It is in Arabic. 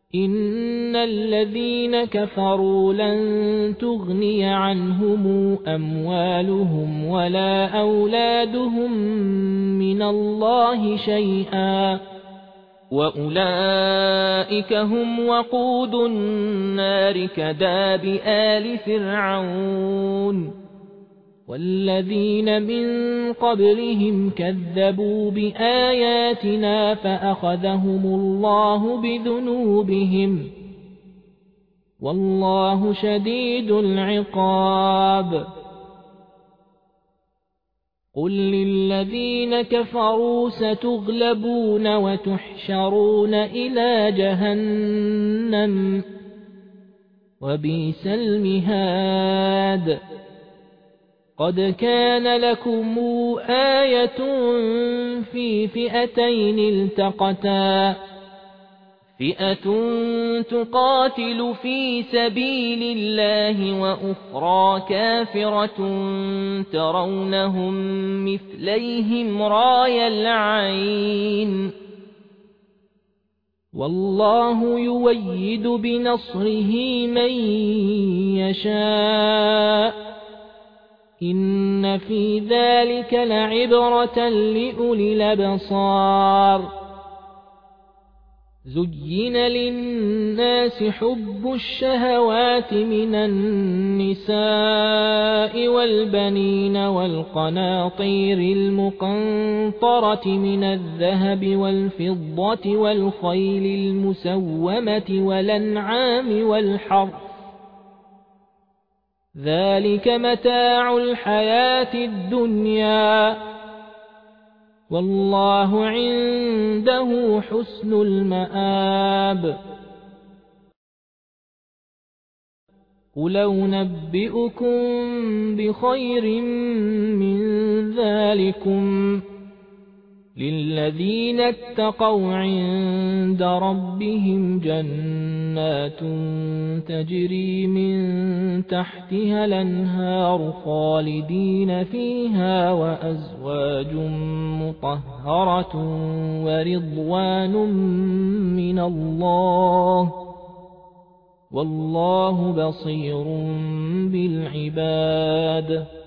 إن الذين كفروا لن تغني عنهم أموالهم ولا أولادهم من الله شيئا وأولئك هم وقود النار كداب آل فرعون والذين من قبلهم كذبوا بآياتنا فأخذهم الله بذنوبهم والله شديد العقاب قل للذين كفروا ستغلبون وتحشرون إلى جهنم وبئس المهاد قد كان لكم آية في فئتين التقتا فئة تقاتل في سبيل الله وأخرى كافرة ترونهم مثليهم راي العين والله يؤيد بنصره من يشاء إن في ذلك لعبرة لأولي الأبصار زين للناس حب الشهوات من النساء والبنين والقناطير المقنطرة من الذهب والفضة والخيل المسومة والأنعام والحرث ذلك متاع الحياة الدنيا والله عنده حسن المآب قل أنبئكم بخير من ذلكم للذين اتقوا عند ربهم جنات تجري من تحتها الأنهار خالدين فيها وأزواج مطهرة ورضوان من الله والله بصير بالعباد